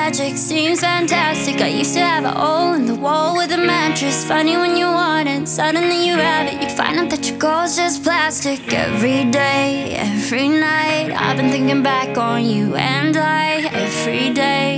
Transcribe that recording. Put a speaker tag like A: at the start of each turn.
A: magic seems fantastic. I used to have a hole in the wall with a mattress. Funny when you want it, suddenly you have it. You find out that your goal's just plastic. Every day, every night, I've been thinking back on you and I. Every day